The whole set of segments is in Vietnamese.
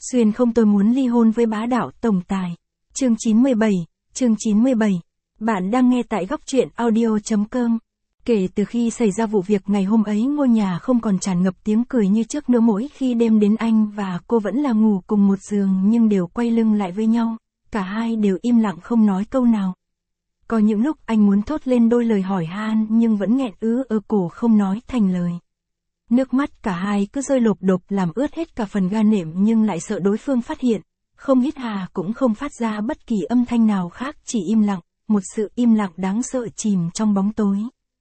Xuyên không, tôi muốn ly hôn với bá đạo tổng tài. Chương 97. Bạn đang nghe tại góc truyện audio.com. Kể từ khi xảy ra vụ việc ngày hôm ấy, ngôi nhà không còn tràn ngập tiếng cười như trước nữa. Mỗi khi đêm đến, anh và cô vẫn là ngủ cùng một giường nhưng đều quay lưng lại với nhau. Cả hai đều im lặng không nói câu nào. Có những lúc anh muốn thốt lên đôi lời hỏi han nhưng vẫn nghẹn ở cổ không nói thành lời. Nước mắt cả hai cứ rơi lộp đột làm ướt hết cả phần ga nệm nhưng lại sợ đối phương phát hiện. Không hít hà cũng không phát ra bất kỳ âm thanh nào khác, chỉ im lặng, một sự im lặng đáng sợ chìm trong bóng tối.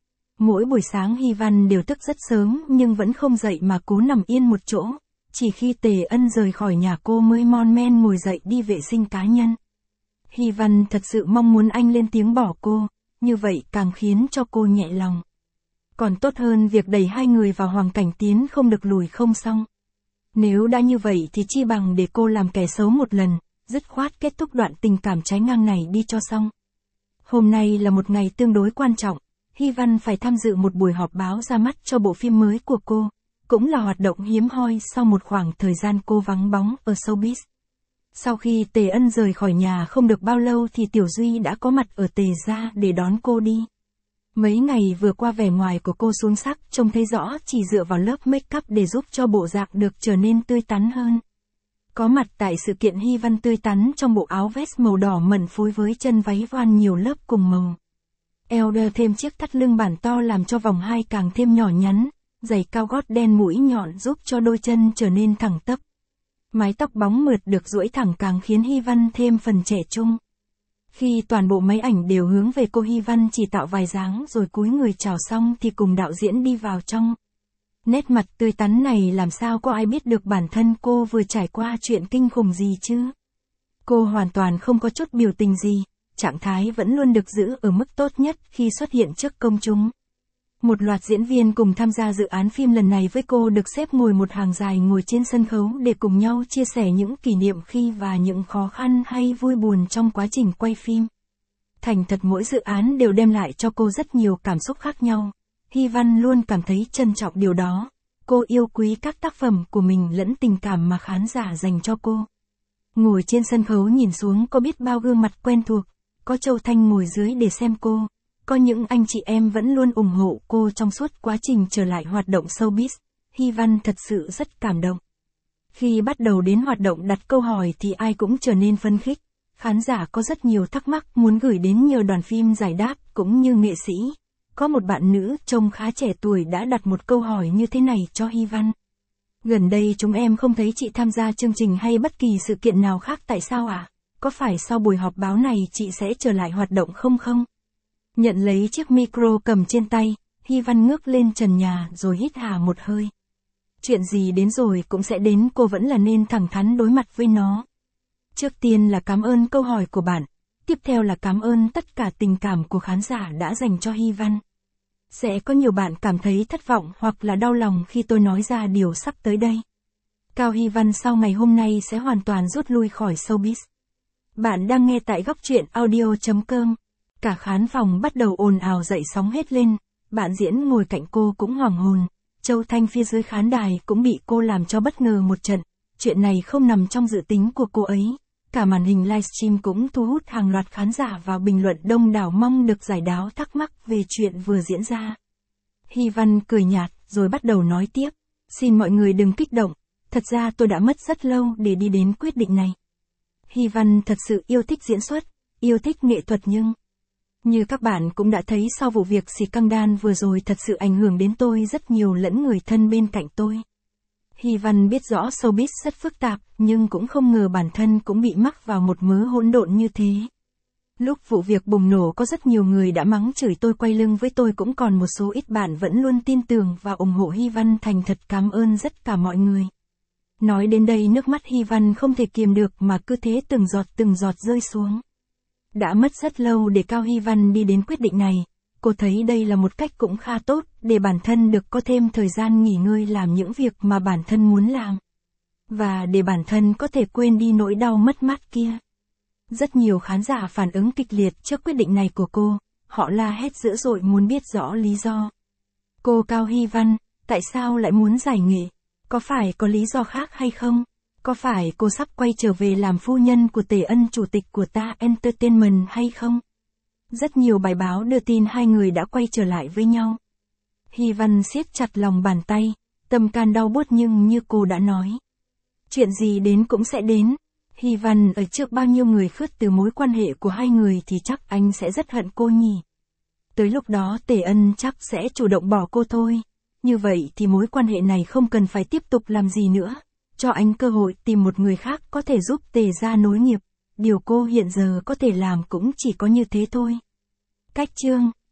Mỗi buổi sáng Hy Văn đều thức rất sớm nhưng vẫn không dậy mà cố nằm yên một chỗ. Chỉ khi Tề Ân rời khỏi nhà cô mới mon men ngồi dậy đi vệ sinh cá nhân. Hy Văn thật sự mong muốn anh lên tiếng bỏ cô, như vậy càng khiến cho cô nhẹ lòng. Còn tốt hơn việc đẩy hai người vào hoàn cảnh tiến không được lùi không xong. Nếu đã như vậy thì chi bằng để cô làm kẻ xấu một lần, dứt khoát kết thúc đoạn tình cảm trái ngang này đi cho xong. Hôm nay là một ngày tương đối quan trọng, Hy Văn phải tham dự một buổi họp báo ra mắt cho bộ phim mới của cô, cũng là hoạt động hiếm hoi sau một khoảng thời gian cô vắng bóng ở showbiz. Sau khi Tề Ân rời khỏi nhà không được bao lâu thì Tiểu Duy đã có mặt ở Tề gia để đón cô đi. Mấy ngày vừa qua vẻ ngoài của cô xuống sắc, trông thấy rõ chỉ dựa vào lớp make up để giúp cho bộ dạng được trở nên tươi tắn hơn. Có mặt tại sự kiện, Hy Văn tươi tắn trong bộ áo vest màu đỏ mận phối với chân váy voan nhiều lớp cùng màu. Eo đeo thêm chiếc thắt lưng bản to làm cho vòng hai càng thêm nhỏ nhắn, giày cao gót đen mũi nhọn giúp cho đôi chân trở nên thẳng tắp. Mái tóc bóng mượt được duỗi thẳng càng khiến Hy Văn thêm phần trẻ trung. Khi toàn bộ máy ảnh đều hướng về cô, Hy Văn chỉ tạo vài dáng rồi cúi người chào xong thì cùng đạo diễn đi vào trong. Nét mặt tươi tắn này làm sao có ai biết được bản thân cô vừa trải qua chuyện kinh khủng gì chứ? Cô hoàn toàn không có chút biểu tình gì, trạng thái vẫn luôn được giữ ở mức tốt nhất khi xuất hiện trước công chúng. Một loạt diễn viên cùng tham gia dự án phim lần này với cô được xếp ngồi một hàng dài ngồi trên sân khấu để cùng nhau chia sẻ những kỷ niệm khi và những khó khăn hay vui buồn trong quá trình quay phim. Thành thật mỗi dự án đều đem lại cho cô rất nhiều cảm xúc khác nhau. Hy Văn luôn cảm thấy trân trọng điều đó. Cô yêu quý các tác phẩm của mình lẫn tình cảm mà khán giả dành cho cô. Ngồi trên sân khấu nhìn xuống có biết bao gương mặt quen thuộc, có Châu Thanh ngồi dưới để xem cô. Có những anh chị em vẫn luôn ủng hộ cô trong suốt quá trình trở lại hoạt động showbiz. Hy Văn thật sự rất cảm động. Khi bắt đầu đến hoạt động đặt câu hỏi thì ai cũng trở nên phấn khích. Khán giả có rất nhiều thắc mắc muốn gửi đến nhờ đoàn phim giải đáp cũng như nghệ sĩ. Có một bạn nữ trông khá trẻ tuổi đã đặt một câu hỏi như thế này cho Hy Văn. Gần đây chúng em không thấy chị tham gia chương trình hay bất kỳ sự kiện nào khác, tại sao ạ? Có phải sau buổi họp báo này chị sẽ trở lại hoạt động không? Nhận lấy chiếc micro cầm trên tay, Hy Văn ngước lên trần nhà rồi hít hà một hơi. Chuyện gì đến rồi cũng sẽ đến, cô vẫn là nên thẳng thắn đối mặt với nó. Trước tiên là cảm ơn câu hỏi của bạn, tiếp theo là cảm ơn tất cả tình cảm của khán giả đã dành cho Hy Văn. Sẽ có nhiều bạn cảm thấy thất vọng hoặc là đau lòng khi tôi nói ra điều sắp tới đây. Cao Hy Văn sau ngày hôm nay sẽ hoàn toàn rút lui khỏi showbiz. Bạn đang nghe tại góc truyện audio.com. Cả khán phòng bắt đầu ồn ào dậy sóng hết lên, bạn diễn ngồi cạnh cô cũng hoảng hồn, Châu Thanh phía dưới khán đài cũng bị cô làm cho bất ngờ một trận, chuyện này không nằm trong dự tính của cô ấy. Cả màn hình livestream cũng thu hút hàng loạt khán giả vào bình luận đông đảo mong được giải đáp thắc mắc về chuyện vừa diễn ra. Hy Văn cười nhạt rồi bắt đầu nói tiếp, xin mọi người đừng kích động, thật ra tôi đã mất rất lâu để đi đến quyết định này. Hy Văn thật sự yêu thích diễn xuất, yêu thích nghệ thuật nhưng... Như các bạn cũng đã thấy sau vụ việc scandal vừa rồi thật sự ảnh hưởng đến tôi rất nhiều lẫn người thân bên cạnh tôi. Hy Văn biết rõ showbiz rất phức tạp nhưng cũng không ngờ bản thân cũng bị mắc vào một mớ hỗn độn như thế. Lúc vụ việc bùng nổ có rất nhiều người đã mắng chửi tôi, quay lưng với tôi, cũng còn một số ít bạn vẫn luôn tin tưởng và ủng hộ Hy Văn. Thành thật cảm ơn tất cả mọi người. Nói đến đây nước mắt Hy Văn không thể kiềm được mà cứ thế từng giọt rơi xuống. Đã mất rất lâu để Cao Hy Văn đi đến quyết định này, cô thấy đây là một cách cũng khá tốt để bản thân được có thêm thời gian nghỉ ngơi làm những việc mà bản thân muốn làm. Và để bản thân có thể quên đi nỗi đau mất mát kia. Rất nhiều khán giả phản ứng kịch liệt trước quyết định này của cô, họ la hét dữ dội muốn biết rõ lý do. Cô Cao Hy Văn, tại sao lại muốn giải nghệ? Có phải có lý do khác hay không? Có phải cô sắp quay trở về làm phu nhân của Tề Ân chủ tịch của Ta Entertainment hay không? Rất nhiều bài báo đưa tin hai người đã quay trở lại với nhau. Hy Văn siết chặt lòng bàn tay, tâm can đau buốt nhưng như cô đã nói. Chuyện gì đến cũng sẽ đến. Hy Văn ở trước bao nhiêu người khước từ mối quan hệ của hai người thì chắc anh sẽ rất hận cô nhỉ. Tới lúc đó Tề Ân chắc sẽ chủ động bỏ cô thôi. Như vậy thì mối quan hệ này không cần phải tiếp tục làm gì nữa. Cho anh cơ hội tìm một người khác có thể giúp Tề gia nối nghiệp. Điều cô hiện giờ có thể làm cũng chỉ có như thế thôi. Cách chương